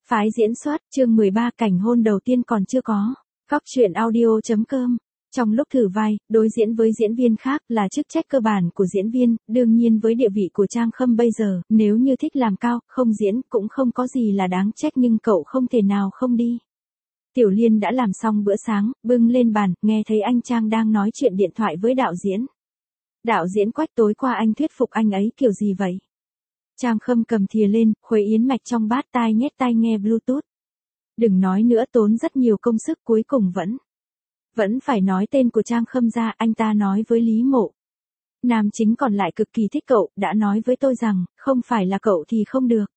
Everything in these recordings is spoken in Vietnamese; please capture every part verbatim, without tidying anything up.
Phái diễn xuất, chương mười ba cảnh hôn đầu tiên còn chưa có. Góc truyện audio.com. Trong lúc thử vai, đối diễn với diễn viên khác là chức trách cơ bản của diễn viên, đương nhiên với địa vị của Trang Khâm bây giờ, nếu như thích làm cao, không diễn cũng không có gì là đáng trách nhưng cậu không thể nào không đi. Tiểu Liên đã làm xong bữa sáng, bưng lên bàn, nghe thấy anh Trang đang nói chuyện điện thoại với đạo diễn. Đạo diễn Quách, tối qua anh thuyết phục anh ấy kiểu gì vậy? Trang Khâm cầm thìa lên, khuấy yến mạch trong bát, tai nhét tai nghe Bluetooth. Đừng nói nữa, tốn rất nhiều công sức, cuối cùng vẫn. Vẫn phải nói tên của Trang Khâm ra, anh ta nói với Lý Mộ. Nam chính còn lại cực kỳ thích cậu, đã nói với tôi rằng, không phải là cậu thì không được.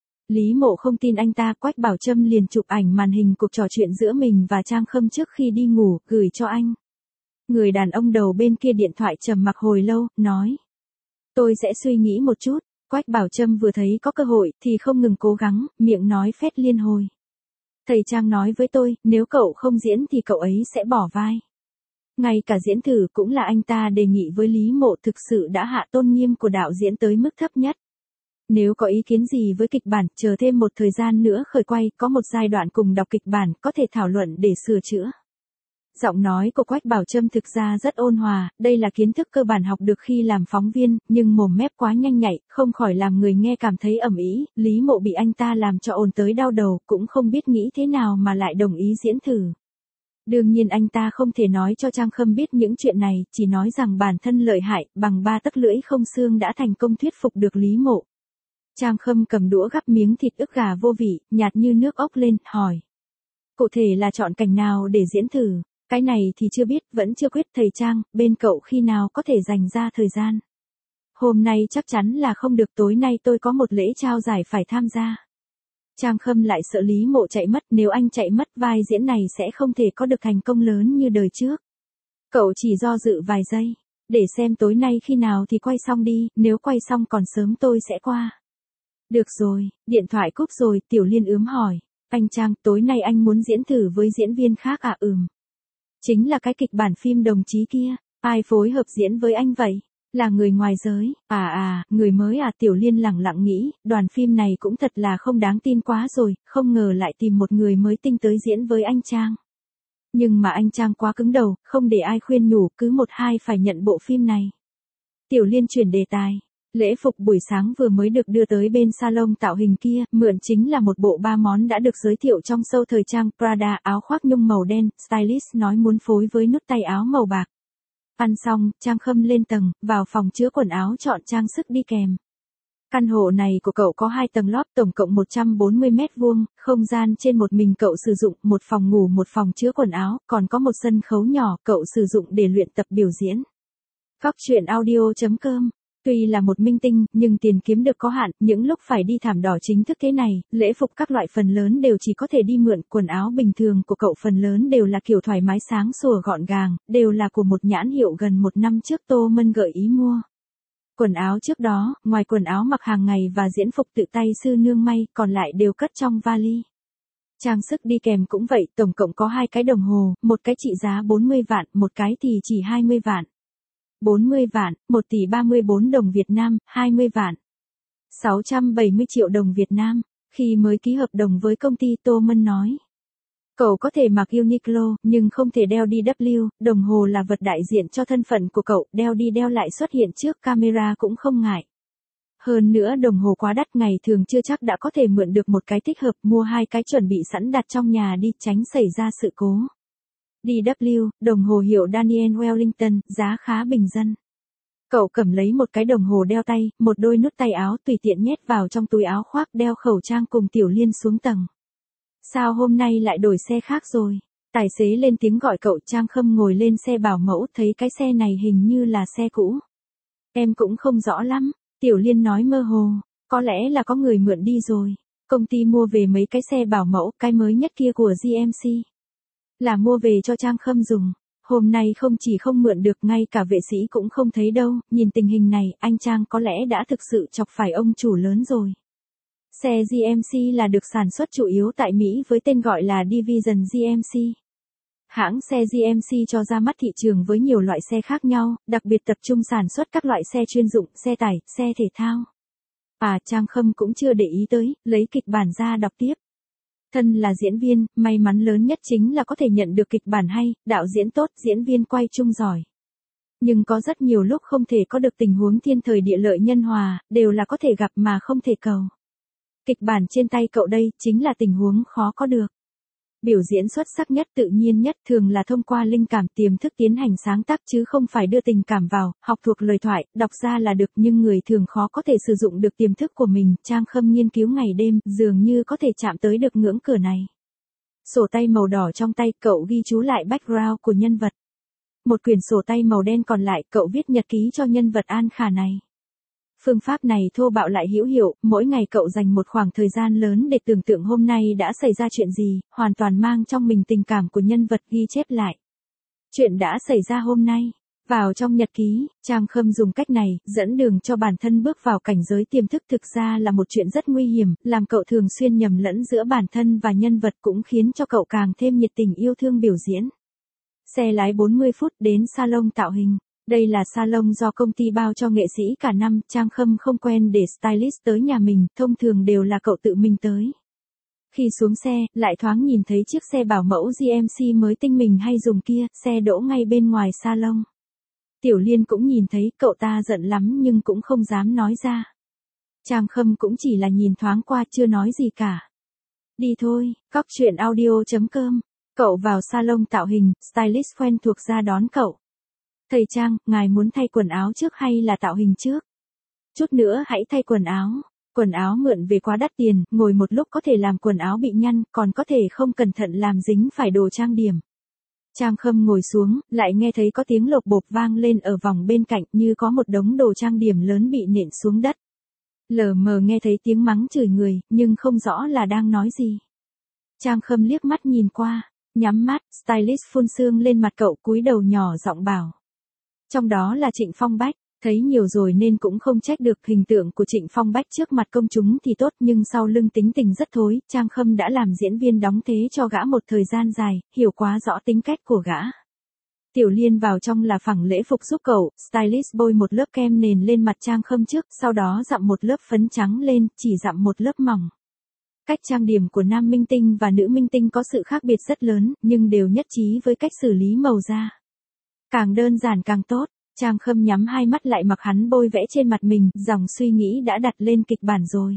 Lý Mộ không tin anh ta, Quách Bảo Trâm liền chụp ảnh màn hình cuộc trò chuyện giữa mình và Trang Khâm trước khi đi ngủ, gửi cho anh. Người đàn ông đầu bên kia điện thoại trầm mặc hồi lâu, nói. Tôi sẽ suy nghĩ một chút. Quách Bảo Trâm vừa thấy có cơ hội thì không ngừng cố gắng, miệng nói phét liên hồi. Thầy Trang nói với tôi, nếu cậu không diễn thì cậu ấy sẽ bỏ vai. Ngay cả diễn thử cũng là anh ta đề nghị với Lý Mộ, thực sự đã hạ tôn nghiêm của đạo diễn tới mức thấp nhất. Nếu có ý kiến gì với kịch bản, chờ thêm một thời gian nữa khởi quay, có một giai đoạn cùng đọc kịch bản, có thể thảo luận để sửa chữa. Giọng nói của Quách Bảo Trâm thực ra rất ôn hòa, đây là kiến thức cơ bản học được khi làm phóng viên, nhưng mồm mép quá nhanh nhạy, không khỏi làm người nghe cảm thấy ầm ĩ. Lý Mộ bị anh ta làm cho ồn tới đau đầu, cũng không biết nghĩ thế nào mà lại đồng ý diễn thử. Đương nhiên anh ta không thể nói cho Trang Khâm biết những chuyện này, chỉ nói rằng bản thân lợi hại, bằng ba tấc lưỡi không xương đã thành công thuyết phục được Lý Mộ. Trang Khâm cầm đũa gắp miếng thịt ức gà vô vị, nhạt như nước ốc lên, hỏi. Cụ thể là chọn cảnh nào để diễn thử? Cái này thì chưa biết, vẫn chưa quyết. Thầy Trang, bên cậu khi nào có thể dành ra thời gian? Hôm nay chắc chắn là không được, tối nay tôi có một lễ trao giải phải tham gia. Trang Khâm lại sợ Lý Mộ chạy mất, nếu anh chạy mất vai diễn này sẽ không thể có được thành công lớn như đời trước. Cậu chỉ do dự vài giây, để xem tối nay khi nào thì quay xong đi, nếu quay xong còn sớm tôi sẽ qua. Được rồi, điện thoại cúp rồi, Tiểu Liên ướm hỏi, anh Trang, tối nay anh muốn diễn thử với diễn viên khác à? Ừm. Chính là cái kịch bản phim Đồng Chí kia, ai phối hợp diễn với anh vậy? Là người ngoài giới, à à, người mới à? Tiểu Liên lẳng lặng nghĩ, đoàn phim này cũng thật là không đáng tin quá rồi, không ngờ lại tìm một người mới tinh tới diễn với anh Trang. Nhưng mà anh Trang quá cứng đầu, không để ai khuyên nhủ, cứ một hai phải nhận bộ phim này. Tiểu Liên chuyển đề tài. Lễ phục buổi sáng vừa mới được đưa tới bên salon tạo hình kia, mượn chính là một bộ ba món đã được giới thiệu trong show thời trang Prada, áo khoác nhung màu đen, stylist nói muốn phối với nút tay áo màu bạc. Ăn xong, Trang Khâm lên tầng, vào phòng chứa quần áo chọn trang sức đi kèm. Căn hộ này của cậu có hai tầng lót, tổng cộng một trăm bốn mươi mét vuông, không gian trên một mình cậu sử dụng, một phòng ngủ, một phòng chứa quần áo, còn có một sân khấu nhỏ, cậu sử dụng để luyện tập biểu diễn. Góc truyện audio.com. Tuy là một minh tinh, nhưng tiền kiếm được có hạn, những lúc phải đi thảm đỏ chính thức thế này, lễ phục các loại phần lớn đều chỉ có thể đi mượn, quần áo bình thường của cậu phần lớn đều là kiểu thoải mái sáng sủa gọn gàng, đều là của một nhãn hiệu gần một năm trước Tô Mân gợi ý mua. Quần áo trước đó, ngoài quần áo mặc hàng ngày và diễn phục tự tay sư nương may, còn lại đều cất trong vali. Trang sức đi kèm cũng vậy, tổng cộng có hai cái đồng hồ, một cái trị giá bốn mươi vạn, một cái thì chỉ hai mươi vạn. bốn mươi vạn, một tỷ ba mươi bốn đồng Việt Nam, hai mươi vạn. sáu trăm bảy mươi triệu đồng Việt Nam. Khi mới ký hợp đồng với công ty, Tô Mân nói. Cậu có thể mặc Uniqlo, nhưng không thể đeo đê vê kép, đồng hồ là vật đại diện cho thân phận của cậu, đeo đi đeo lại xuất hiện trước camera cũng không ngại. Hơn nữa đồng hồ quá đắt, ngày thường chưa chắc đã có thể mượn được một cái thích hợp, mua hai cái chuẩn bị sẵn đặt trong nhà đi, tránh xảy ra sự cố. đê vê kép, đồng hồ hiệu Daniel Wellington, giá khá bình dân. Cậu cầm lấy một cái đồng hồ đeo tay, một đôi nút tay áo tùy tiện nhét vào trong túi áo khoác, đeo khẩu trang cùng Tiểu Liên xuống tầng. Sao hôm nay lại đổi xe khác rồi? Tài xế lên tiếng gọi cậu. Trang Khâm ngồi lên xe bảo mẫu, thấy cái xe này hình như là xe cũ. Em cũng không rõ lắm, Tiểu Liên nói mơ hồ, có lẽ là có người mượn đi rồi. Công ty mua về mấy cái xe bảo mẫu, cái mới nhất kia của giê em xê. Là mua về cho Trang Khâm dùng. Hôm nay không chỉ không mượn được, ngay cả vệ sĩ cũng không thấy đâu, nhìn tình hình này, anh Trang có lẽ đã thực sự chọc phải ông chủ lớn rồi. Xe giê em xê là được sản xuất chủ yếu tại Mỹ với tên gọi là Division giê em xê. Hãng xe giê em xê cho ra mắt thị trường với nhiều loại xe khác nhau, đặc biệt tập trung sản xuất các loại xe chuyên dụng, xe tải, xe thể thao. À, Trang Khâm cũng chưa để ý tới, lấy kịch bản ra đọc tiếp. Thân là diễn viên, may mắn lớn nhất chính là có thể nhận được kịch bản hay, đạo diễn tốt, diễn viên quay chung giỏi. Nhưng có rất nhiều lúc không thể có được tình huống thiên thời địa lợi nhân hòa, đều là có thể gặp mà không thể cầu. Kịch bản trên tay cậu đây, chính là tình huống khó có được. Biểu diễn xuất sắc nhất, tự nhiên nhất thường là thông qua linh cảm tiềm thức tiến hành sáng tác chứ không phải đưa tình cảm vào, học thuộc lời thoại, đọc ra là được, nhưng người thường khó có thể sử dụng được tiềm thức của mình. Trang Khâm nghiên cứu ngày đêm, dường như có thể chạm tới được ngưỡng cửa này. Sổ tay màu đỏ trong tay, cậu ghi chú lại background của nhân vật. Một quyển sổ tay màu đen còn lại, cậu viết nhật ký cho nhân vật An Khả này. Phương pháp này thô bạo lại hữu hiệu, mỗi ngày cậu dành một khoảng thời gian lớn để tưởng tượng hôm nay đã xảy ra chuyện gì, hoàn toàn mang trong mình tình cảm của nhân vật ghi chép lại. Chuyện đã xảy ra hôm nay. Vào trong nhật ký, Trang Khâm dùng cách này, dẫn đường cho bản thân bước vào cảnh giới tiềm thức, thực ra là một chuyện rất nguy hiểm, làm cậu thường xuyên nhầm lẫn giữa bản thân và nhân vật, cũng khiến cho cậu càng thêm nhiệt tình yêu thương biểu diễn. Xe lái bốn mươi phút đến salon tạo hình. Đây là salon do công ty bao cho nghệ sĩ cả năm, Trang Khâm không quen để stylist tới nhà mình, thông thường đều là cậu tự mình tới. Khi xuống xe, lại thoáng nhìn thấy chiếc xe bảo mẫu giê em xê mới tinh mình hay dùng kia, xe đỗ ngay bên ngoài salon. Tiểu Liên cũng nhìn thấy, cậu ta giận lắm nhưng cũng không dám nói ra. Trang Khâm cũng chỉ là nhìn thoáng qua, chưa nói gì cả. Đi thôi, cóc truyện audio chấm com. Cậu vào salon tạo hình, stylist quen thuộc ra đón cậu. Thầy Trang, ngài muốn thay quần áo trước hay là tạo hình trước? Chút nữa hãy thay quần áo. Quần áo mượn về quá đắt tiền, ngồi một lúc có thể làm quần áo bị nhăn, còn có thể không cẩn thận làm dính phải đồ trang điểm. Trang Khâm ngồi xuống, lại nghe thấy có tiếng lộp bộp vang lên ở vòng bên cạnh, như có một đống đồ trang điểm lớn bị nện xuống đất. Lờ mờ nghe thấy tiếng mắng chửi người, nhưng không rõ là đang nói gì. Trang Khâm liếc mắt nhìn qua, nhắm mắt, stylist phun sương lên mặt cậu, cúi đầu nhỏ giọng bảo. Trong đó là Trịnh Phong Bách, thấy nhiều rồi nên cũng không trách được, hình tượng của Trịnh Phong Bách trước mặt công chúng thì tốt nhưng sau lưng tính tình rất thối. Trang Khâm đã làm diễn viên đóng thế cho gã một thời gian dài, hiểu quá rõ tính cách của gã. Tiểu Liên vào trong là phẳng lễ phục giúp cậu, stylist bôi một lớp kem nền lên mặt Trang Khâm trước, sau đó dặm một lớp phấn trắng lên, chỉ dặm một lớp mỏng. Cách trang điểm của nam minh tinh và nữ minh tinh có sự khác biệt rất lớn, nhưng đều nhất trí với cách xử lý màu da. Càng đơn giản càng tốt. Trang Khâm nhắm hai mắt lại mặc hắn bôi vẽ trên mặt mình, dòng suy nghĩ đã đặt lên kịch bản rồi.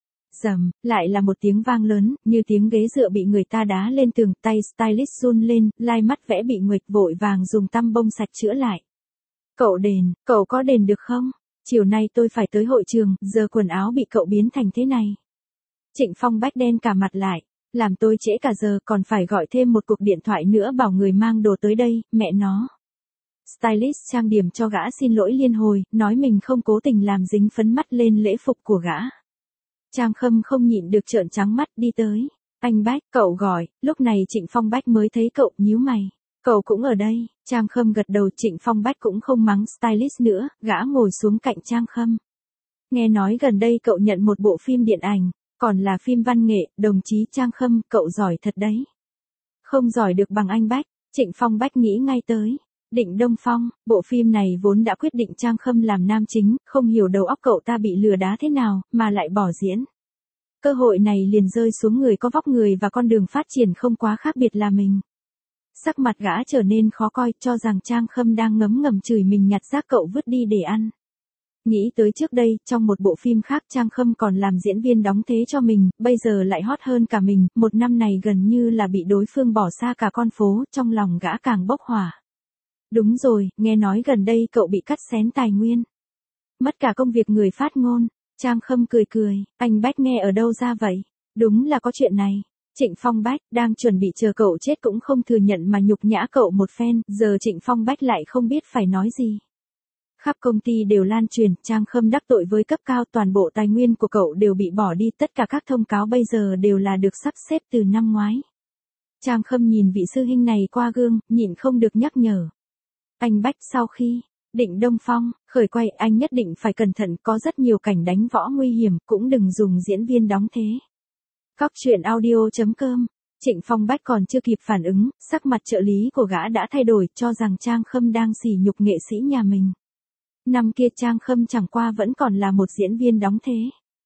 Rầm, lại là một tiếng vang lớn, như tiếng ghế dựa bị người ta đá lên tường, tay stylist run lên, lai mắt vẽ bị nguệch, vội vàng dùng tăm bông sạch chữa lại. Cậu đền, cậu có đền được không? Chiều nay tôi phải tới hội trường, giờ quần áo bị cậu biến thành thế này. Trịnh Phong Bách đen cả mặt lại, làm tôi trễ cả giờ, còn phải gọi thêm một cuộc điện thoại nữa bảo người mang đồ tới đây, mẹ nó. Stylist trang điểm cho gã xin lỗi liên hồi, nói mình không cố tình làm dính phấn mắt lên lễ phục của gã. Trang Khâm không nhịn được trợn trắng mắt, đi tới. Anh Bách, cậu gọi. Lúc này Trịnh Phong Bách mới thấy cậu, nhíu mày. Cậu cũng ở đây. Trang Khâm gật đầu, Trịnh Phong Bách cũng không mắng stylist nữa, gã ngồi xuống cạnh Trang Khâm. Nghe nói gần đây cậu nhận một bộ phim điện ảnh, còn là phim văn nghệ, đồng chí Trang Khâm, cậu giỏi thật đấy. Không giỏi được bằng anh Bách. Trịnh Phong Bách nghĩ ngay tới. Định Đông Phong, bộ phim này vốn đã quyết định Trang Khâm làm nam chính, không hiểu đầu óc cậu ta bị lừa đá thế nào, mà lại bỏ diễn. Cơ hội này liền rơi xuống người có vóc người và con đường phát triển không quá khác biệt là mình. Sắc mặt gã trở nên khó coi, cho rằng Trang Khâm đang ngấm ngầm chửi mình nhặt rác cậu vứt đi để ăn. Nghĩ tới trước đây, trong một bộ phim khác Trang Khâm còn làm diễn viên đóng thế cho mình, bây giờ lại hot hơn cả mình, một năm này gần như là bị đối phương bỏ xa cả con phố, trong lòng gã càng bốc hỏa. Đúng rồi, nghe nói gần đây cậu bị cắt xén tài nguyên. Mất cả công việc người phát ngôn. Trang Khâm cười cười, anh Bách nghe ở đâu ra vậy? Đúng là có chuyện này. Trịnh Phong Bách, đang chuẩn bị chờ cậu chết cũng không thừa nhận mà nhục nhã cậu một phen, giờ Trịnh Phong Bách lại không biết phải nói gì. Khắp công ty đều lan truyền, Trang Khâm đắc tội với cấp cao, toàn bộ tài nguyên của cậu đều bị bỏ đi, tất cả các thông cáo bây giờ đều là được sắp xếp từ năm ngoái. Trang Khâm nhìn vị sư huynh này qua gương, nhịn không được nhắc nhở. Anh Bách, sau khi Định Đông Phong khởi quay, anh nhất định phải cẩn thận, có rất nhiều cảnh đánh võ nguy hiểm, cũng đừng dùng diễn viên đóng thế. Cóc truyện audio chấm com. Trịnh Phong Bách còn chưa kịp phản ứng, sắc mặt trợ lý của gã đã thay đổi, cho rằng Trang Khâm đang sỉ nhục nghệ sĩ nhà mình. Năm kia Trang Khâm chẳng qua vẫn còn là một diễn viên đóng thế.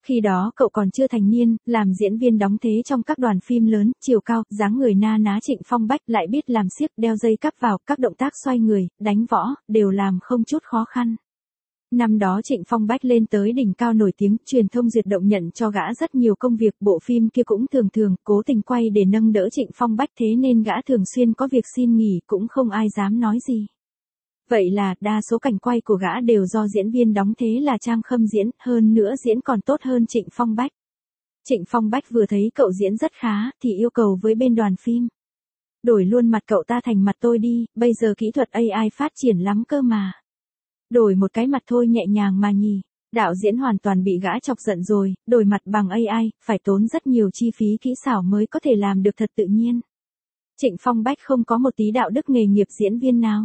Khi đó cậu còn chưa thành niên, làm diễn viên đóng thế trong các đoàn phim lớn, chiều cao, dáng người na ná Trịnh Phong Bách lại biết làm xiếc đeo dây cắp vào, các động tác xoay người, đánh võ, đều làm không chút khó khăn. Năm đó Trịnh Phong Bách lên tới đỉnh cao nổi tiếng, truyền thông duyệt động nhận cho gã rất nhiều công việc, bộ phim kia cũng thường thường, cố tình quay để nâng đỡ Trịnh Phong Bách thế nên gã thường xuyên có việc xin nghỉ, cũng không ai dám nói gì. Vậy là, đa số cảnh quay của gã đều do diễn viên đóng thế là Trang Khâm diễn, hơn nữa diễn còn tốt hơn Trịnh Phong Bách. Trịnh Phong Bách vừa thấy cậu diễn rất khá, thì yêu cầu với bên đoàn phim. Đổi luôn mặt cậu ta thành mặt tôi đi, bây giờ kỹ thuật a i phát triển lắm cơ mà. Đổi một cái mặt thôi nhẹ nhàng mà nhỉ. Đạo diễn hoàn toàn bị gã chọc giận rồi, đổi mặt bằng a i, phải tốn rất nhiều chi phí kỹ xảo mới có thể làm được thật tự nhiên. Trịnh Phong Bách không có một tí đạo đức nghề nghiệp diễn viên nào.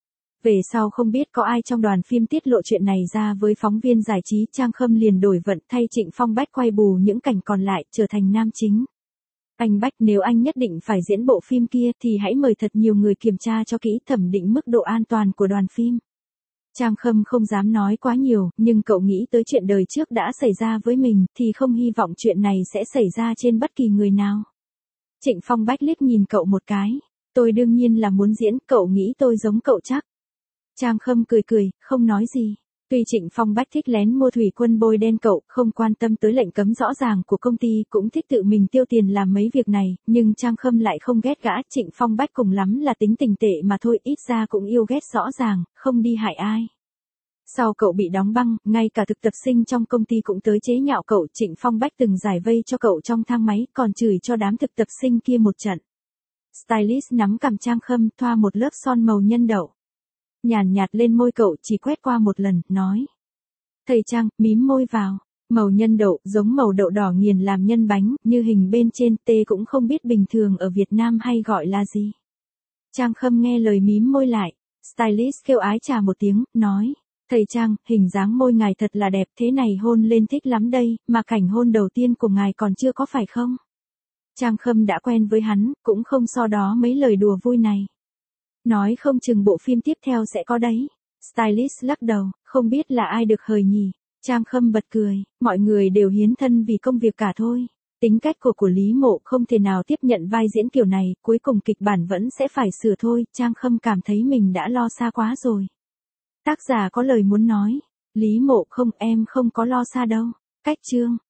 Về sau không biết có ai trong đoàn phim tiết lộ chuyện này ra với phóng viên giải trí, Trang Khâm liền đổi vận thay Trịnh Phong Bách quay bù những cảnh còn lại, trở thành nam chính. Anh Bách, nếu anh nhất định phải diễn bộ phim kia thì hãy mời thật nhiều người kiểm tra cho kỹ, thẩm định mức độ an toàn của đoàn phim. Trang Khâm không dám nói quá nhiều, nhưng cậu nghĩ tới chuyện đời trước đã xảy ra với mình, thì không hy vọng chuyện này sẽ xảy ra trên bất kỳ người nào. Trịnh Phong Bách liếc nhìn cậu một cái. Tôi đương nhiên là muốn diễn, cậu nghĩ tôi giống cậu chắc. Trang Khâm cười cười, không nói gì. Tuy Trịnh Phong Bách thích lén mua thủy quân bôi đen cậu, không quan tâm tới lệnh cấm rõ ràng của công ty, cũng thích tự mình tiêu tiền làm mấy việc này, nhưng Trang Khâm lại không ghét gã. Trịnh Phong Bách cùng lắm là tính tình tệ mà thôi, ít ra cũng yêu ghét rõ ràng, không đi hại ai. Sau cậu bị đóng băng, ngay cả thực tập sinh trong công ty cũng tới chế nhạo cậu. Trịnh Phong Bách từng giải vây cho cậu trong thang máy, còn chửi cho đám thực tập sinh kia một trận. Stylist nắm cằm Trang Khâm, thoa một lớp son màu nhân đậu. Nhàn nhạt lên môi cậu, chỉ quét qua một lần, nói. Thầy Trang, mím môi vào. Màu nhân đậu, giống màu đậu đỏ nghiền làm nhân bánh, như hình bên trên, tê cũng không biết bình thường ở Việt Nam hay gọi là gì. Trang Khâm nghe lời mím môi lại. Stylist kêu ái trà một tiếng, nói. Thầy Trang, hình dáng môi ngài thật là đẹp, thế này hôn lên thích lắm đây, mà cảnh hôn đầu tiên của ngài còn chưa có phải không? Trang Khâm đã quen với hắn, cũng không so đó mấy lời đùa vui này. Nói không chừng bộ phim tiếp theo sẽ có đấy. Stylist lắc đầu, không biết là ai được hời nhỉ. Trang Khâm bật cười, mọi người đều hiến thân vì công việc cả thôi. Tính cách của của Lý Mộ không thể nào tiếp nhận vai diễn kiểu này, cuối cùng kịch bản vẫn sẽ phải sửa thôi. Trang Khâm cảm thấy mình đã lo xa quá rồi. Tác giả có lời muốn nói. Lý Mộ không, em không có lo xa đâu. Cách chương.